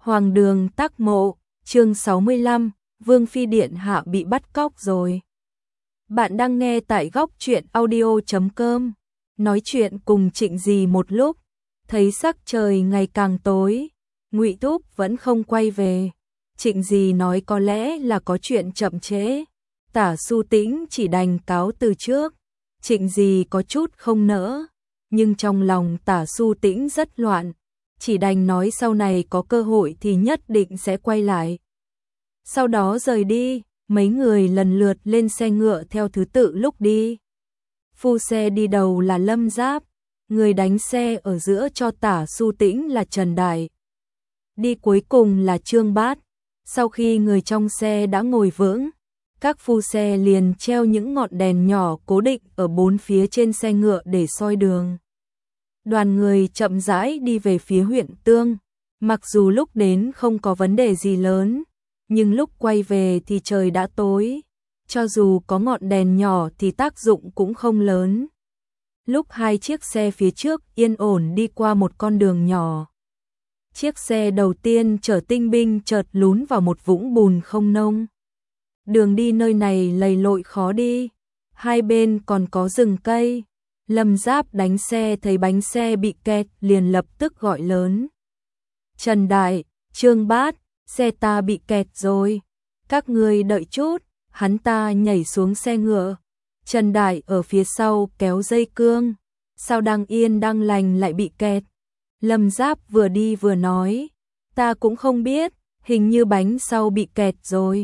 Hoàng đường Tắc Mộ, chương 65, Vương Phi Điện Hạ bị bắt cóc rồi. Bạn đang nghe tại góc truyện audio.com. Nói chuyện cùng Trịnh Dì một lúc, thấy sắc trời ngày càng tối, Ngụy Thúc vẫn không quay về. Trịnh Dì nói có lẽ là có chuyện chậm trễ. Tả Xu Tĩnh chỉ đành cáo từ trước. Trịnh Dì có chút không nỡ, nhưng trong lòng Tả Xu Tĩnh rất loạn, chỉ đành nói sau này có cơ hội thì nhất định sẽ quay lại. Sau đó rời đi, mấy người lần lượt lên xe ngựa theo thứ tự lúc đi. Phu xe đi đầu là Lâm Giáp, người đánh xe ở giữa cho Tả Xu Tĩnh là Trần Đại. Đi cuối cùng là Trương Bát. Sau khi người trong xe đã ngồi vững, các phu xe liền treo những ngọn đèn nhỏ cố định ở bốn phía trên xe ngựa để soi đường. Đoàn người chậm rãi đi về phía huyện Tương, mặc dù lúc đến không có vấn đề gì lớn, nhưng lúc quay về thì trời đã tối, cho dù có ngọn đèn nhỏ thì tác dụng cũng không lớn. Lúc hai chiếc xe phía trước yên ổn đi qua một con đường nhỏ, chiếc xe đầu tiên chở tinh binh chợt lún vào một vũng bùn không nông. Đường đi nơi này lầy lội khó đi, hai bên còn có rừng cây. Lâm Giáp đánh xe thấy bánh xe bị kẹt liền lập tức gọi lớn. Trần Đại, Trương Bát, xe ta bị kẹt rồi. Các ngươi đợi chút, hắn ta nhảy xuống xe ngựa. Trần Đại ở phía sau kéo dây cương. Sao đang yên đang lành lại bị kẹt? Lâm Giáp vừa đi vừa nói. Ta cũng không biết, hình như bánh sau bị kẹt rồi.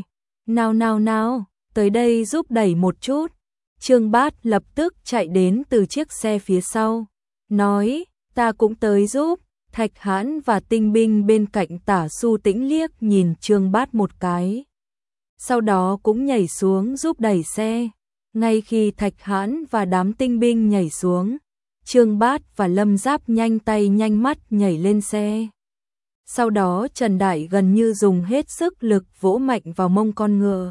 Nào, tới đây giúp đẩy một chút. Trương Bát lập tức chạy đến từ chiếc xe phía sau, nói, ta cũng tới giúp. Thạch Hãn và tinh binh bên cạnh Tả Xu Tĩnh liếc nhìn Trương Bát một cái, sau đó cũng nhảy xuống giúp đẩy xe. Ngay khi Thạch Hãn và đám tinh binh nhảy xuống, Trương Bát và Lâm Giáp nhanh tay nhanh mắt nhảy lên xe. Sau đó Trần Đại gần như dùng hết sức lực vỗ mạnh vào mông con ngựa.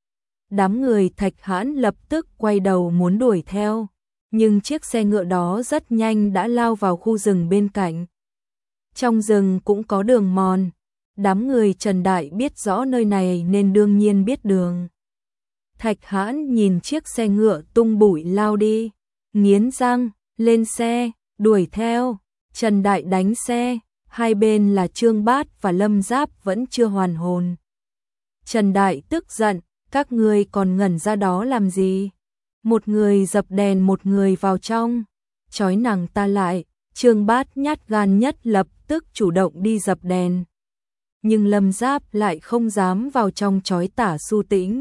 Đám người Thạch Hãn lập tức quay đầu muốn đuổi theo, nhưng chiếc xe ngựa đó rất nhanh đã lao vào khu rừng bên cạnh. Trong rừng cũng có đường mòn, đám người Trần Đại biết rõ nơi này nên đương nhiên biết đường. Thạch Hãn nhìn chiếc xe ngựa tung bụi lao đi, nghiến răng, lên xe, đuổi theo. Trần Đại đánh xe, hai bên là Trương Bát và Lâm Giáp vẫn chưa hoàn hồn. Trần Đại tức giận, các ngươi còn ngẩn ra đó làm gì? Một người dập đèn một người vào trong, trói nàng ta lại. Trương Bát nhát gan nhất lập tức chủ động đi dập đèn. Nhưng Lâm Giáp lại không dám vào trong trói Tả Xu Tĩnh.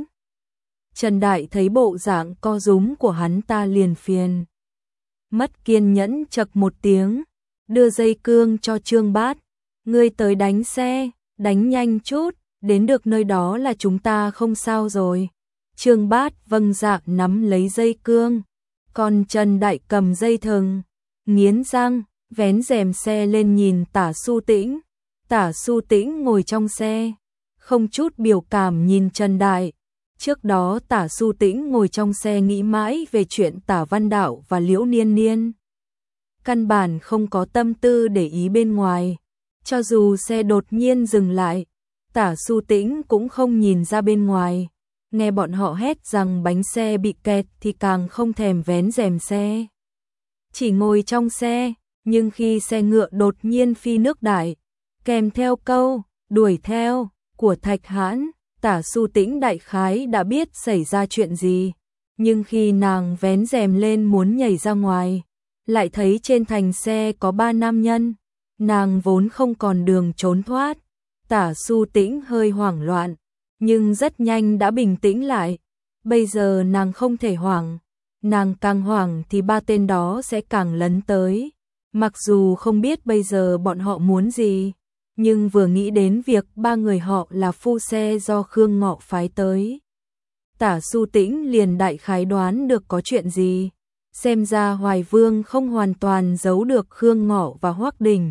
Trần Đại thấy bộ dạng co rúm của hắn ta liền phiền. Mất kiên nhẫn chậc một tiếng, đưa dây cương cho Trương Bát. Ngươi tới đánh xe, đánh nhanh chút, đến được nơi đó là chúng ta không sao rồi. Trương Bát vâng dạ nắm lấy dây cương, còn Trần Đại cầm dây thừng, nghiến răng, vén rèm xe lên nhìn Tả Xu Tĩnh. Tả Xu Tĩnh ngồi trong xe, không chút biểu cảm nhìn Trần Đại. Trước đó Tả Xu Tĩnh ngồi trong xe nghĩ mãi về chuyện Tả Văn Đạo và Liễu Niên Niên. Căn bản không có tâm tư để ý bên ngoài. Cho dù xe đột nhiên dừng lại, Tả Xu Tĩnh cũng không nhìn ra bên ngoài. Nghe bọn họ hét rằng bánh xe bị kẹt thì càng không thèm vén rèm xe. Chỉ ngồi trong xe, nhưng khi xe ngựa đột nhiên phi nước đại, kèm theo câu đuổi theo của Thạch Hãn, Tả Xu Tĩnh đại khái đã biết xảy ra chuyện gì. Nhưng khi nàng vén rèm lên muốn nhảy ra ngoài, lại thấy trên thành xe có 3 nam nhân. Nàng vốn không còn đường trốn thoát. Tả Xu Tĩnh hơi hoảng loạn, nhưng rất nhanh đã bình tĩnh lại. Bây giờ nàng không thể hoảng, nàng càng hoảng thì 3 tên đó sẽ càng lấn tới. Mặc dù không biết bây giờ bọn họ muốn gì, nhưng vừa nghĩ đến việc 3 người họ là phu xe do Khương Ngọ phái tới, Tả Xu Tĩnh liền đại khái đoán được có chuyện gì. Xem ra Hoài Vương không hoàn toàn giấu được Khương Ngọ và Hoắc Đình,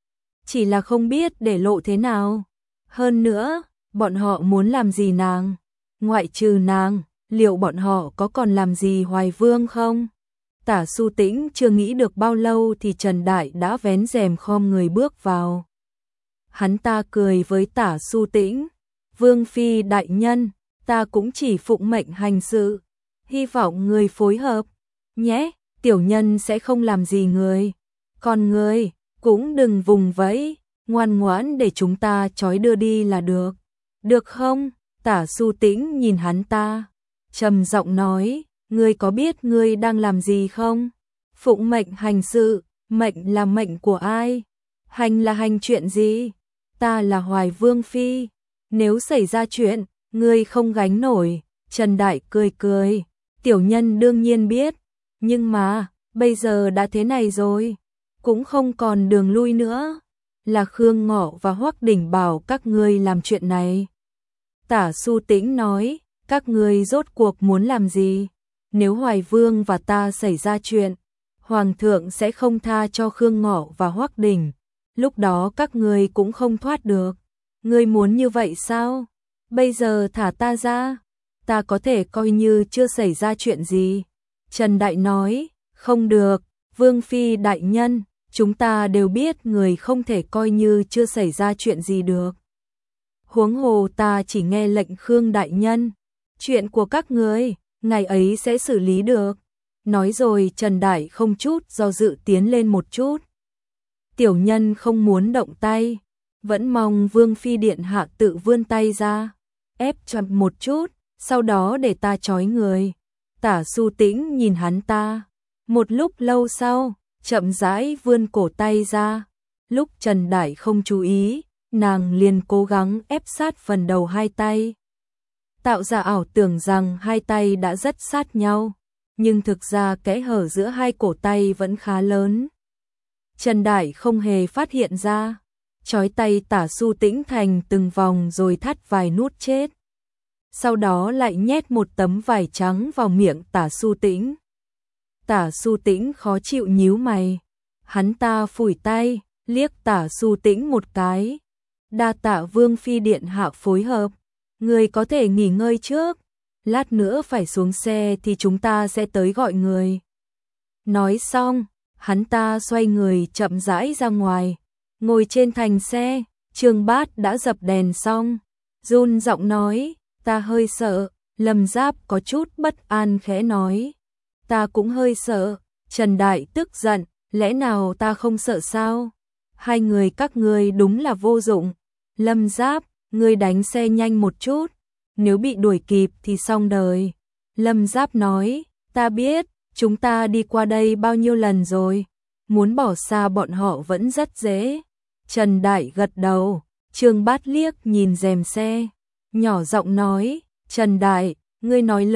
chỉ là không biết để lộ thế nào. Hơn nữa, bọn họ muốn làm gì nàng? Ngoại trừ nàng, liệu bọn họ có còn làm gì Hoài Vương không? Tả Xu Tĩnh chưa nghĩ được bao lâu thì Trần Đại đã vén rèm khom người bước vào. Hắn ta cười với Tả Xu Tĩnh, Vương Phi đại nhân, ta cũng chỉ phụng mệnh hành sự, hy vọng người phối hợp, nhé, tiểu nhân sẽ không làm gì người, còn người, cũng đừng vùng vẫy, ngoan ngoãn để chúng ta trói đưa đi là được, được không? Tả Xu Tĩnh nhìn hắn ta, trầm giọng nói, ngươi có biết ngươi đang làm gì không? Phụng mệnh hành sự, mệnh là mệnh của ai? Hành là hành chuyện gì? Ta là Hoài Vương Phi, nếu xảy ra chuyện, ngươi không gánh nổi. Trần Đại cười cười, tiểu nhân đương nhiên biết, nhưng mà, bây giờ đã thế này rồi, cũng không còn đường lui nữa, là Khương Ngọ và Hoắc Đỉnh bảo các ngươi làm chuyện này. Tả Xu Tĩnh nói, các ngươi rốt cuộc muốn làm gì? Nếu Hoài Vương và ta xảy ra chuyện, Hoàng thượng sẽ không tha cho Khương Ngọ và Hoắc Đỉnh, lúc đó các ngươi cũng không thoát được. Ngươi muốn như vậy sao? Bây giờ thả ta ra, ta có thể coi như chưa xảy ra chuyện gì. Trần Đại nói, không được, Vương Phi đại nhân, chúng ta đều biết người không thể coi như chưa xảy ra chuyện gì được. Huống hồ ta chỉ nghe lệnh Khương đại nhân, chuyện của các ngươi, ngày ấy sẽ xử lý được. Nói rồi Trần Đại không chút do dự tiến lên một chút. Tiểu nhân không muốn động tay, vẫn mong Vương Phi điện hạ tự vươn tay ra, ép chặt một chút, sau đó để ta trói người. Tả Xu Tĩnh nhìn hắn ta, một lúc lâu sau, chậm rãi vươn cổ tay ra. Lúc Trần Đại không chú ý, nàng liền cố gắng ép sát phần đầu hai tay, tạo ra ảo tưởng rằng hai tay đã rất sát nhau, nhưng thực ra kẽ hở giữa hai cổ tay vẫn khá lớn. Trần Đại không hề phát hiện ra, trói tay Tả Xu Tĩnh thành từng vòng rồi thắt vài nút chết. Sau đó lại nhét một tấm vải trắng vào miệng Tả Xu Tĩnh. Tả Xu Tĩnh khó chịu nhíu mày, hắn ta phủi tay, liếc Tả Xu Tĩnh một cái. Đa tạ Vương Phi điện hạ phối hợp, người có thể nghỉ ngơi trước, lát nữa phải xuống xe thì chúng ta sẽ tới gọi người. Nói xong, hắn ta xoay người chậm rãi ra ngoài, ngồi trên thành xe. Trương Bát đã dập đèn xong, run giọng nói, ta hơi sợ. Lâm Giáp có chút bất an khẽ nói, ta cũng hơi sợ. Trần Đại tức giận, lẽ nào ta không sợ sao? Hai người các ngươi đúng là vô dụng. Lâm Giáp, ngươi đánh xe nhanh một chút, nếu bị đuổi kịp thì xong đời. Lâm Giáp nói, ta biết, chúng ta đi qua đây bao nhiêu lần rồi, muốn bỏ xa bọn họ vẫn rất dễ. Trần Đại gật đầu, Trương Bát liếc nhìn rèm xe, nhỏ giọng nói, Trần Đại, ngươi nói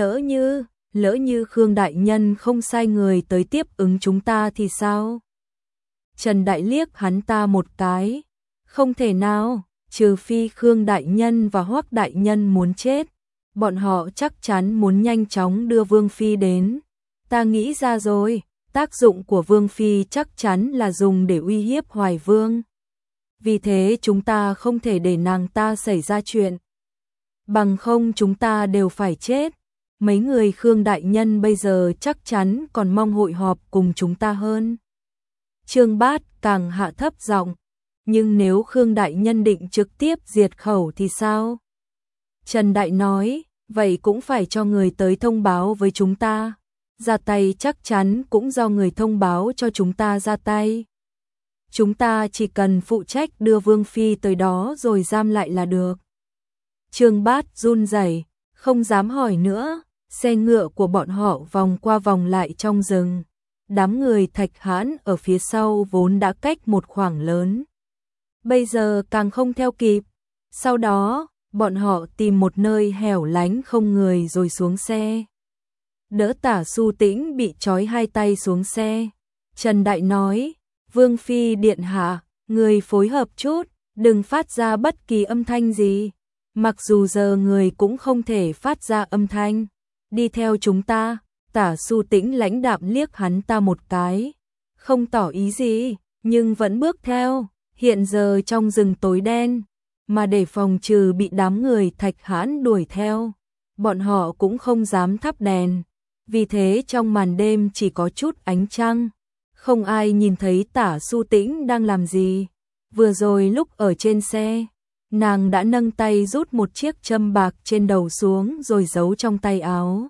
lỡ như Khương đại nhân không sai người tới tiếp ứng chúng ta thì sao? Trần Đại liếc hắn ta một cái, không thể nào, trừ phi Khương đại nhân và Hoắc đại nhân muốn chết, bọn họ chắc chắn muốn nhanh chóng đưa Vương Phi đến. Ta nghĩ ra rồi, tác dụng của Vương Phi chắc chắn là dùng để uy hiếp Hoài Vương. Vì thế chúng ta không thể để nàng ta xảy ra chuyện, bằng không chúng ta đều phải chết. Mấy người Khương đại nhân bây giờ chắc chắn còn mong hội họp cùng chúng ta hơn. Trương Bát càng hạ thấp giọng, nhưng nếu Khương đại nhân định trực tiếp diệt khẩu thì sao? Trần Đại nói, vậy cũng phải cho người tới thông báo với chúng ta. Ra tay chắc chắn cũng do người thông báo cho chúng ta ra tay. Chúng ta chỉ cần phụ trách đưa Vương Phi tới đó rồi giam lại là được. Trương Bát run rẩy, không dám hỏi nữa. Xe ngựa của bọn họ vòng qua vòng lại trong rừng. Đám người Thạch Hãn ở phía sau vốn đã cách một khoảng lớn, bây giờ càng không theo kịp. Sau đó, bọn họ tìm một nơi hẻo lánh không người rồi xuống xe. Đỡ Tả Xu Tĩnh bị trói hai tay xuống xe. Trần Đại nói, Vương Phi điện hạ, người phối hợp chút, đừng phát ra bất kỳ âm thanh gì. Mặc dù giờ người cũng không thể phát ra âm thanh. Đi theo chúng ta. Tả Xu Tĩnh lãnh đạm liếc hắn ta một cái, không tỏ ý gì, nhưng vẫn bước theo. Hiện giờ trong rừng tối đen, mà để phòng trừ bị đám người Thạch Hãn đuổi theo, bọn họ cũng không dám thắp đèn. Vì thế trong màn đêm chỉ có chút ánh trăng, không ai nhìn thấy Tả Xu Tĩnh đang làm gì. Vừa rồi lúc ở trên xe, nàng đã nâng tay rút một chiếc châm bạc trên đầu xuống rồi giấu trong tay áo.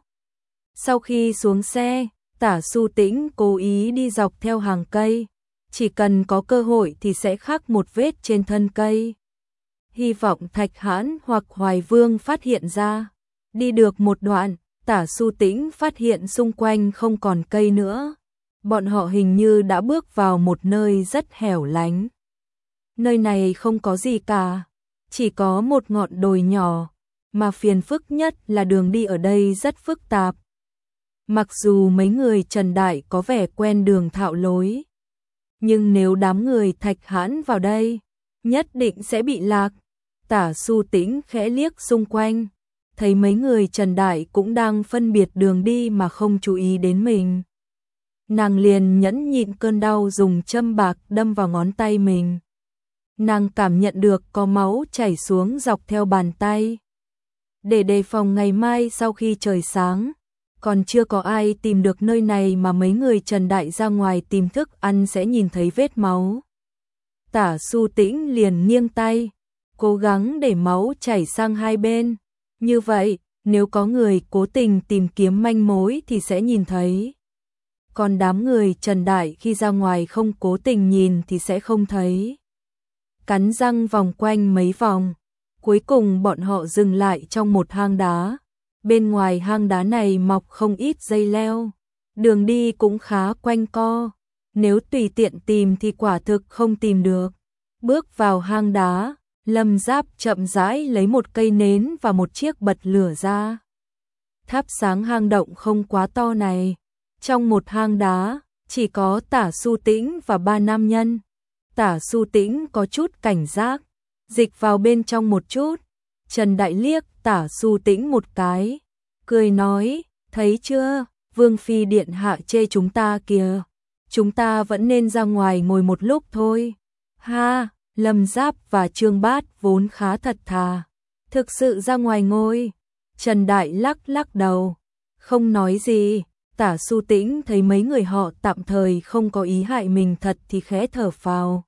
Sau khi xuống xe, Tả Su Tĩnh cố ý đi dọc theo hàng cây, chỉ cần có cơ hội thì sẽ khắc một vết trên thân cây. Hy vọng Thạch Hãn hoặc Hoài Vương phát hiện ra. Đi được một đoạn, Tả Su Tĩnh phát hiện xung quanh không còn cây nữa. Bọn họ hình như đã bước vào một nơi rất hẻo lánh. Nơi này không có gì cả, chỉ có một ngọn đồi nhỏ, mà phiền phức nhất là đường đi ở đây rất phức tạp. Mặc dù mấy người Trần Đại có vẻ quen đường thạo lối, nhưng nếu đám người Thạch Hãn vào đây, nhất định sẽ bị lạc. Tả Su Tĩnh khẽ liếc xung quanh, thấy mấy người Trần Đại cũng đang phân biệt đường đi mà không chú ý đến mình. Nàng liền nhẫn nhịn cơn đau dùng châm bạc đâm vào ngón tay mình. Nàng cảm nhận được có máu chảy xuống dọc theo bàn tay. Để đề phòng ngày mai sau khi trời sáng, còn chưa có ai tìm được nơi này mà mấy người Trần Đại ra ngoài tìm thức ăn sẽ nhìn thấy vết máu. Tả Su Tĩnh liền nghiêng tay, cố gắng để máu chảy sang hai bên. Như vậy, nếu có người cố tình tìm kiếm manh mối thì sẽ nhìn thấy. Còn đám người Trần Đại khi ra ngoài không cố tình nhìn thì sẽ không thấy. Cắn răng vòng quanh mấy vòng, cuối cùng bọn họ dừng lại trong một hang đá. Bên ngoài hang đá này mọc không ít dây leo, đường đi cũng khá quanh co, nếu tùy tiện tìm thì quả thực không tìm được. Bước vào hang đá, Lâm Giáp chậm rãi lấy một cây nến và một chiếc bật lửa ra. Thắp sáng hang động không quá to này, trong một hang đá, chỉ có Tả Su Tĩnh và ba nam nhân. Tả Su Tĩnh có chút cảnh giác, dịch vào bên trong một chút. Trần Đại liếc Tả Su Tĩnh một cái, cười nói, thấy chưa, Vương Phi Điện Hạ chê chúng ta kìa, chúng ta vẫn nên ra ngoài ngồi một lúc thôi. Ha, Lâm Giáp và Trương Bát vốn khá thật thà, thực sự ra ngoài ngồi. Trần Đại lắc lắc đầu, không nói gì. Tả Su Tĩnh thấy mấy người họ tạm thời không có ý hại mình thật thì khẽ thở phào.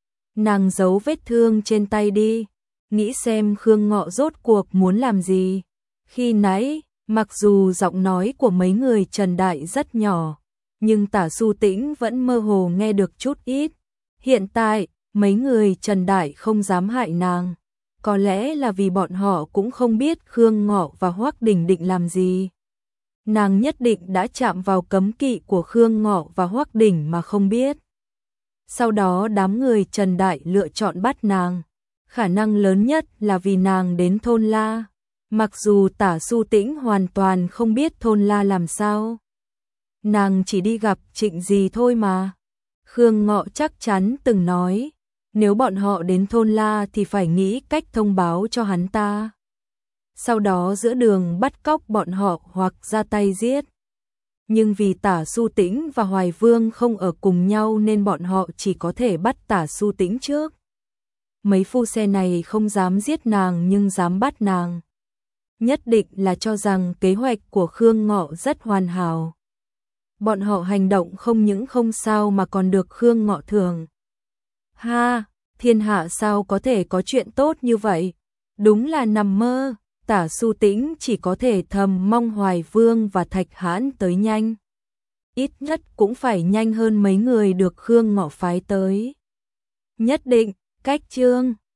Nàng giấu vết thương trên tay đi, nghĩ xem Khương Ngọ rốt cuộc muốn làm gì. Khi nãy, mặc dù giọng nói của mấy người Trần Đại rất nhỏ, nhưng Tả Su Tĩnh vẫn mơ hồ nghe được chút ít. Hiện tại, mấy người Trần Đại không dám hại nàng, có lẽ là vì bọn họ cũng không biết Khương Ngọ và Hoắc Đình định làm gì. Nàng nhất định đã chạm vào cấm kỵ của Khương Ngọ và Hoắc Đình mà không biết. Sau đó đám người Trần Đại lựa chọn bắt nàng, khả năng lớn nhất là vì nàng đến thôn La. Mặc dù Tả Su Tĩnh hoàn toàn không biết thôn La làm sao. Nàng chỉ đi gặp Trịnh Dì thôi mà. Khương Ngọ chắc chắn từng nói, nếu bọn họ đến thôn La thì phải nghĩ cách thông báo cho hắn ta. Sau đó giữa đường bắt cóc bọn họ hoặc ra tay giết. Nhưng vì Tả Su Tĩnh và Hoài Vương không ở cùng nhau nên bọn họ chỉ có thể bắt Tả Su Tĩnh trước. Mấy phu xe này không dám giết nàng nhưng dám bắt nàng. Nhất định là cho rằng kế hoạch của Khương Ngọ rất hoàn hảo. Bọn họ hành động không những không sao mà còn được Khương Ngọ thưởng. Ha, thiên hạ sao có thể có chuyện tốt như vậy? Đúng là nằm mơ. Tả Su Tĩnh chỉ có thể thầm mong Hoài Vương và Thạch Hãn tới nhanh. Ít nhất cũng phải nhanh hơn mấy người được Khương Ngọ phái tới. Nhất định, cách chương